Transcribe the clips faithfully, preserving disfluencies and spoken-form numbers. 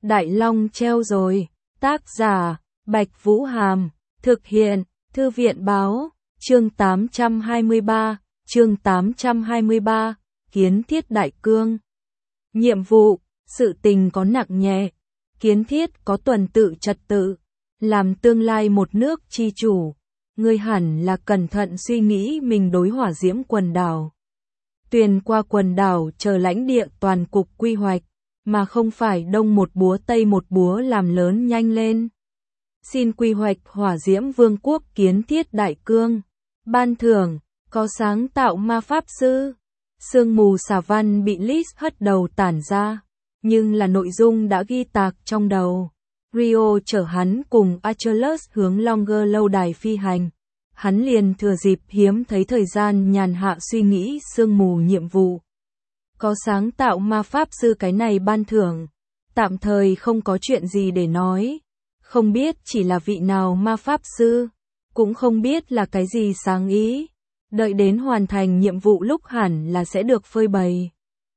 Đại Long treo rồi. Tác giả, Bạch Vũ Hàm. Thực hiện, Thư viện Báo. Chương tám trăm hai mươi ba. Chương tám trăm hai mươi ba. Kiến thiết đại cương. Nhiệm vụ, sự tình có nặng nhẹ. Kiến thiết có tuần tự trật tự. Làm tương lai một nước chi chủ. Ngươi hẳn là cẩn thận suy nghĩ mình đối hỏa diễm quần đảo. Tuyền qua quần đảo chờ lãnh địa toàn cục quy hoạch, mà không phải đông một búa tây một búa làm lớn nhanh lên. Xin quy hoạch hỏa diễm vương quốc kiến thiết đại cương. Ban thưởng, có sáng tạo ma pháp sư. Sương mù xà văn bị Liz hất đầu tản ra, nhưng là nội dung đã ghi tạc trong đầu. Rio chở hắn cùng Achilles hướng Longer lâu đài phi hành. Hắn liền thừa dịp hiếm thấy thời gian nhàn hạ suy nghĩ sương mù nhiệm vụ. Có sáng tạo ma pháp sư cái này ban thưởng. Tạm thời không có chuyện gì để nói. Không biết chỉ là vị nào ma pháp sư. Cũng không biết là cái gì sáng ý. Đợi đến hoàn thành nhiệm vụ lúc hẳn là sẽ được phơi bày.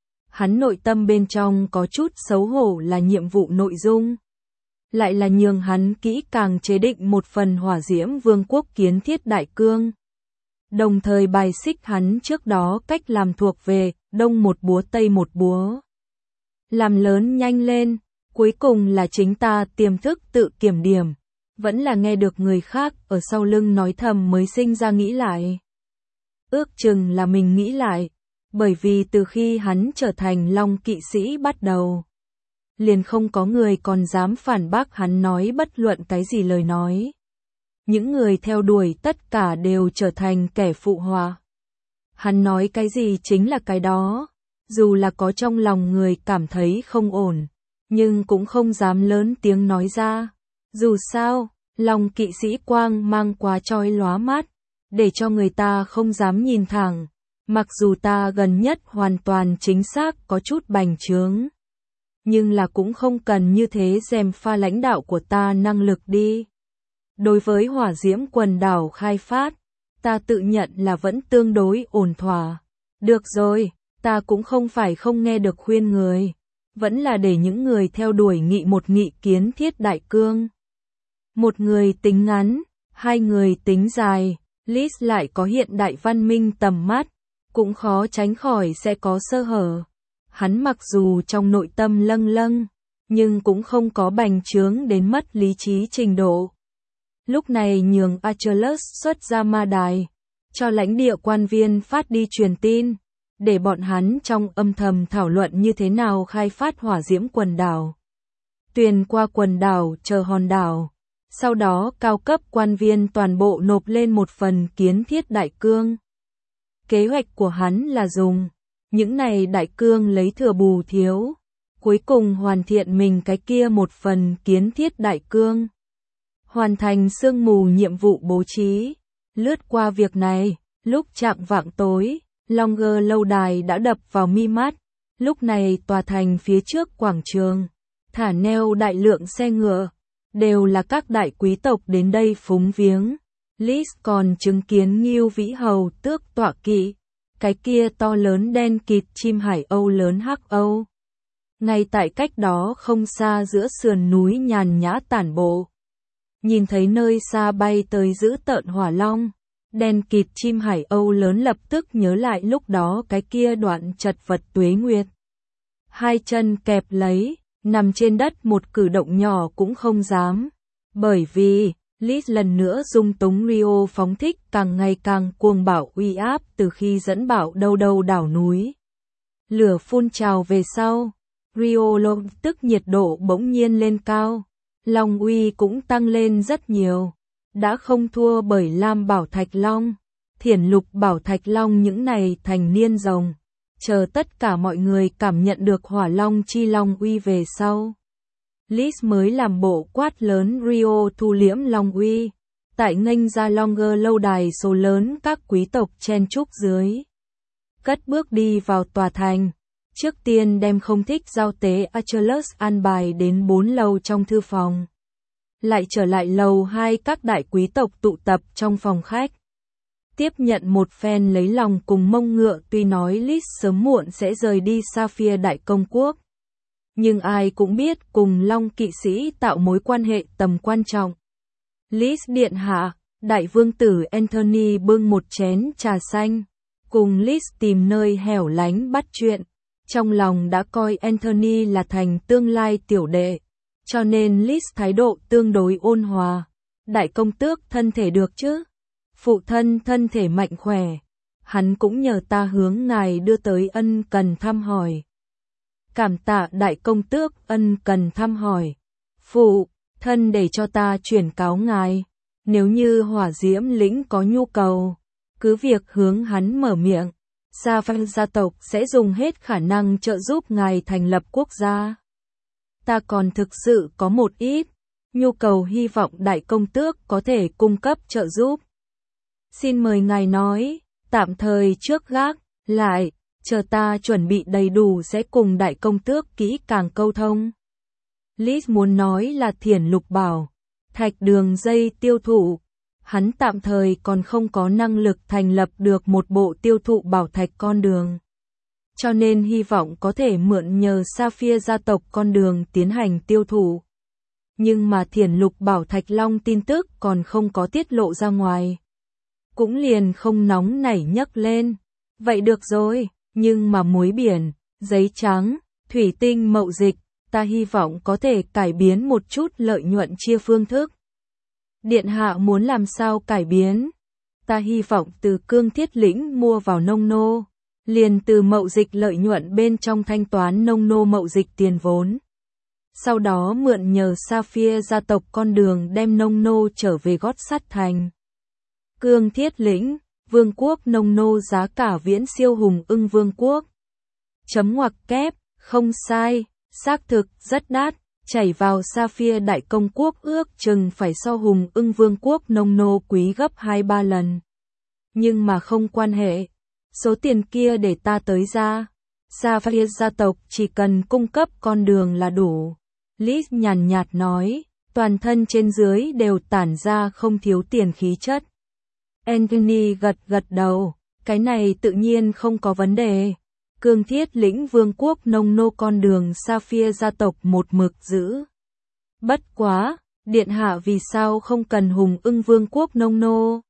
Hắn nội tâm bên trong có chút xấu hổ là nhiệm vụ nội dung. Lại là nhường hắn kỹ càng chế định một phần hỏa diễm vương quốc kiến thiết đại cương. Đồng thời bài xích hắn trước đó cách làm thuộc về, đông một búa tây một búa. Làm lớn nhanh lên, cuối cùng là chính ta tiềm thức tự kiểm điểm. Vẫn là nghe được người khác ở sau lưng nói thầm mới sinh ra nghĩ lại. Ước chừng là mình nghĩ lại, bởi vì từ khi hắn trở thành Long kỵ sĩ bắt đầu. Liền không có người còn dám phản bác hắn nói bất luận cái gì lời nói. Những người theo đuổi tất cả đều trở thành kẻ phụ họa. Hắn nói cái gì chính là cái đó, dù là có trong lòng người cảm thấy không ổn, nhưng cũng không dám lớn tiếng nói ra. Dù sao, Long kỵ sĩ quang mang quá chói lóa mắt, để cho người ta không dám nhìn thẳng, mặc dù ta gần nhất hoàn toàn chính xác có chút bành trướng. Nhưng là cũng không cần như thế dèm pha lãnh đạo của ta năng lực đi. Đối với hỏa diễm quần đảo khai phát, ta tự nhận là vẫn tương đối ổn thỏa. Được rồi, ta cũng không phải không nghe được khuyên người. Vẫn là để những người theo đuổi nghị một nghị kiến thiết đại cương. Một người tính ngắn, hai người tính dài, Liz lại có hiện đại văn minh tầm mắt, cũng khó tránh khỏi sẽ có sơ hở. Hắn mặc dù trong nội tâm lâng lâng, nhưng cũng không có bành trướng đến mất lý trí trình độ. Lúc này nhường Achilles xuất ra ma đài, cho lãnh địa quan viên phát đi truyền tin, để bọn hắn trong âm thầm thảo luận như thế nào khai phát hỏa diễm quần đảo. Tuyền qua quần đảo chờ hòn đảo, sau đó cao cấp quan viên toàn bộ nộp lên một phần kiến thiết đại cương. Kế hoạch của hắn là dùng những này đại cương lấy thừa bù thiếu, cuối cùng hoàn thiện mình cái kia một phần kiến thiết đại cương. Hoàn thành sương mù nhiệm vụ bố trí, lướt qua việc này, lúc chạng vạng tối, Longer lâu đài đã đập vào mi mắt, lúc này tòa thành phía trước quảng trường, thả neo đại lượng xe ngựa, đều là các đại quý tộc đến đây phúng viếng. Liz còn chứng kiến Ngưu Vĩ Hầu tước tọa kỵ. Cái kia to lớn đen kịt chim hải âu lớn hắc âu. Ngay tại cách đó không xa giữa sườn núi nhàn nhã tản bộ. Nhìn thấy nơi xa bay tới giữ tợn hỏa long. Đen kịt chim hải âu lớn lập tức nhớ lại lúc đó cái kia đoạn chật vật tuế nguyệt. Hai chân kẹp lấy, nằm trên đất một cử động nhỏ cũng không dám. Bởi vì Liz lần nữa dung túng Rio phóng thích càng ngày càng cuồng bạo uy áp từ khi dẫn bạo đâu đâu đảo núi. Lửa phun trào về sau, Rio lập tức nhiệt độ bỗng nhiên lên cao, Long uy cũng tăng lên rất nhiều. Đã không thua bởi Lam Bảo Thạch Long, Thiển Lục Bảo Thạch Long những này thành niên rồng. Chờ tất cả mọi người cảm nhận được hỏa long chi long uy về sau. Liz mới làm bộ quát lớn Rio thu liễm long uy, tại nghênh ra Longer lâu đài số lớn các quý tộc chen chúc dưới. Cất bước đi vào tòa thành, trước tiên đem không thích giao tế Achilles an bài đến bốn lầu trong thư phòng. Lại trở lại lầu hai các đại quý tộc tụ tập trong phòng khách. Tiếp nhận một phen lấy lòng cùng mông ngựa tuy nói Liz sớm muộn sẽ rời đi Sapphire đại công quốc. nhưng ai cũng biết cùng Long kỵ sĩ tạo mối quan hệ tầm quan trọng. Liz điện hạ, đại vương tử Anthony bưng một chén trà xanh, cùng Liz tìm nơi hẻo lánh bắt chuyện. Trong lòng đã coi Anthony là thành tương lai tiểu đệ, cho nên Liz thái độ tương đối ôn hòa. Đại công tước thân thể được chứ? Phụ thân thân thể mạnh khỏe. Hắn cũng nhờ ta hướng ngài đưa tới ân cần thăm hỏi. Cảm tạ đại công tước ân cần thăm hỏi. Phụ thân để cho ta chuyển cáo ngài. Nếu như hỏa diễm lĩnh có nhu cầu, cứ việc hướng hắn mở miệng. Sa Phan gia tộc sẽ dùng hết khả năng trợ giúp ngài thành lập quốc gia. Ta còn thực sự có một ít nhu cầu, hy vọng đại công tước có thể cung cấp trợ giúp. Xin mời ngài nói, tạm thời trước gác lại, chờ ta chuẩn bị đầy đủ sẽ cùng đại công tước kỹ càng câu thông. Liz muốn nói là Thiển Lục bảo, thạch đường dây tiêu thụ. Hắn tạm thời còn không có năng lực thành lập được một bộ tiêu thụ bảo thạch con đường. Cho nên hy vọng có thể mượn nhờ Sapphire gia tộc con đường tiến hành tiêu thụ. Nhưng mà Thiển Lục bảo thạch long tin tức còn không có tiết lộ ra ngoài. Cũng liền không nóng nảy nhấc lên. Vậy được rồi, nhưng mà muối biển, giấy trắng, thủy tinh mậu dịch, ta hy vọng có thể cải biến một chút lợi nhuận chia phương thức. Điện hạ muốn làm sao cải biến? Ta hy vọng từ cương thiết lĩnh mua vào nông nô, liền từ mậu dịch lợi nhuận bên trong thanh toán nông nô mậu dịch tiền vốn. Sau đó mượn nhờ Sapphire gia tộc con đường đem nông nô trở về gót sắt thành. Cương thiết lĩnh, vương quốc nông nô giá cả viễn siêu Hùng Ưng vương quốc. Chấm ngoặc kép, không sai, xác thực rất đắt. Chảy vào Sapphire đại công quốc ước chừng phải so Hùng Ưng vương quốc nông nô quý gấp hai ba lần. Nhưng mà không quan hệ, số tiền kia để ta tới ra. Sapphire gia tộc chỉ cần cung cấp con đường là đủ. Liz nhàn nhạt nói, toàn thân trên dưới đều tản ra không thiếu tiền khí chất. Anthony gật gật đầu, cái này tự nhiên không có vấn đề. Cương thiết lĩnh vương quốc nông nô con đường Sapphire gia tộc một mực giữ. Bất quá, điện hạ vì sao không cần Hùng Ưng vương quốc nông nô?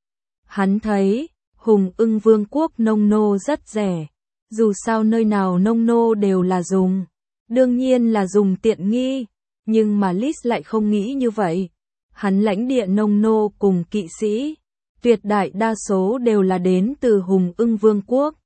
Hắn thấy, Hùng Ưng vương quốc nông nô rất rẻ. Dù sao nơi nào nông nô đều là dùng. Đương nhiên là dùng tiện nghi. Nhưng mà Liz lại không nghĩ như vậy. Hắn lãnh địa nông nô cùng kỵ sĩ. Tuyệt đại đa số đều là đến từ Hùng Ưng vương quốc.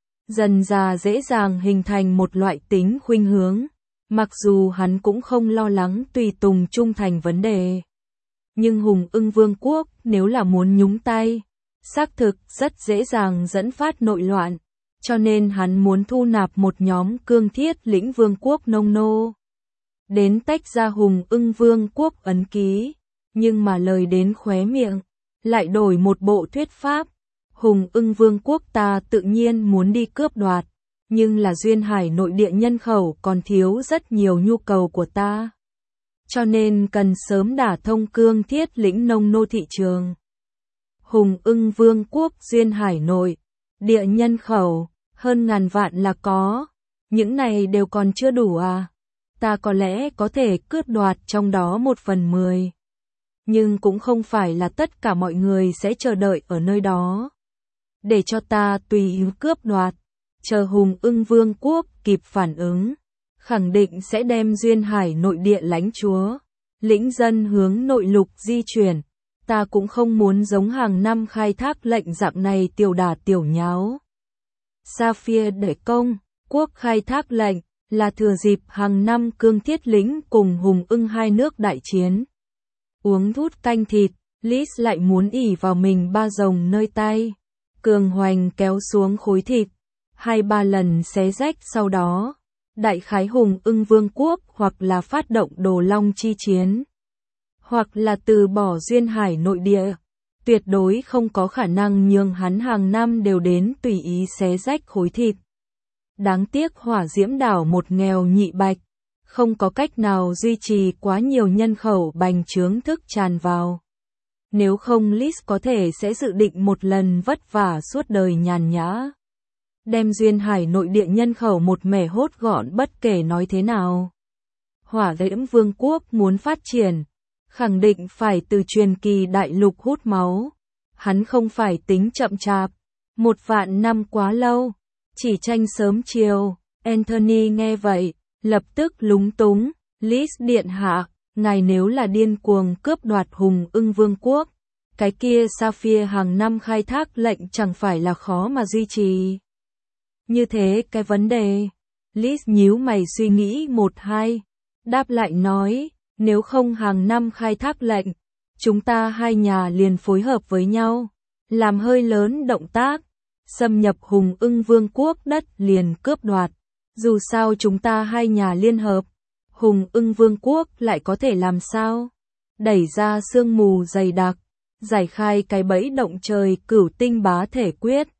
Dần dà dễ dàng hình thành một loại tính khuynh hướng, mặc dù hắn cũng không lo lắng tùy tùng trung thành vấn đề. Nhưng Hùng Ưng vương quốc nếu là muốn nhúng tay, xác thực rất dễ dàng dẫn phát nội loạn, cho nên hắn muốn thu nạp một nhóm cương thiết lĩnh vương quốc nông nô. Đến tách ra Hùng Ưng vương quốc ấn ký, nhưng mà lời đến khóe miệng, lại đổi một bộ thuyết pháp. Hùng Ưng vương quốc ta tự nhiên muốn đi cướp đoạt, nhưng là duyên hải nội địa nhân khẩu còn thiếu rất nhiều nhu cầu của ta. Cho nên cần sớm đả thông cương thiết lĩnh nông nô thị trường. Hùng Ưng vương quốc duyên hải nội, địa nhân khẩu, hơn ngàn vạn là có, những này đều còn chưa đủ à. Ta có lẽ có thể cướp đoạt trong đó một phần mười. Nhưng cũng không phải là tất cả mọi người sẽ chờ đợi ở nơi đó. Để cho ta tùy ý cướp đoạt, chờ Hùng Ưng vương quốc kịp phản ứng, khẳng định sẽ đem duyên hải nội địa lãnh chúa, lĩnh dân hướng nội lục di chuyển. Ta cũng không muốn giống hàng năm khai thác lệnh dạng này tiểu đả tiểu nháo. Sapphire đại công quốc khai thác lệnh là thừa dịp hàng năm cương thiết lĩnh cùng Hùng Ưng hai nước đại chiến. Uống thút canh thịt, Liz lại muốn ỉ vào mình ba rồng nơi tay. Cường hoành kéo xuống khối thịt, hai ba lần xé rách sau đó, đại khái Hùng Ưng vương quốc hoặc là phát động đồ long chi chiến, hoặc là từ bỏ duyên hải nội địa, tuyệt đối không có khả năng nhường hắn hàng năm đều đến tùy ý xé rách khối thịt. Đáng tiếc hỏa diễm đảo một nghèo nhị bạch, không có cách nào duy trì quá nhiều nhân khẩu bành trướng thức tràn vào. Nếu không Liz có thể sẽ dự định một lần vất vả suốt đời nhàn nhã. đem duyên hải nội địa nhân khẩu một mẻ hốt gọn bất kể nói thế nào. Hỏa Diễm Vương quốc muốn phát triển, khẳng định phải từ truyền kỳ đại lục hút máu. Hắn không phải tính chậm chạp, một vạn năm quá lâu, chỉ tranh sớm chiều. Anthony nghe vậy, lập tức lúng túng, Liz điện hạ, ngài nếu là điên cuồng cướp đoạt Hùng Ưng Vương quốc, cái kia Sapphire hàng năm khai thác lệnh chẳng phải là khó mà duy trì. Như thế cái vấn đề, Liz nhíu mày suy nghĩ một hai, đáp lại nói, nếu không hàng năm khai thác lệnh, chúng ta hai nhà liền phối hợp với nhau, làm hơi lớn động tác, xâm nhập Hùng Ưng Vương quốc đất liền cướp đoạt. Dù sao chúng ta hai nhà liên hợp, Hùng Ưng Vương quốc lại có thể làm sao? Đẩy ra sương mù dày đặc, giải khai cái bẫy động trời cửu tinh bá thể quyết.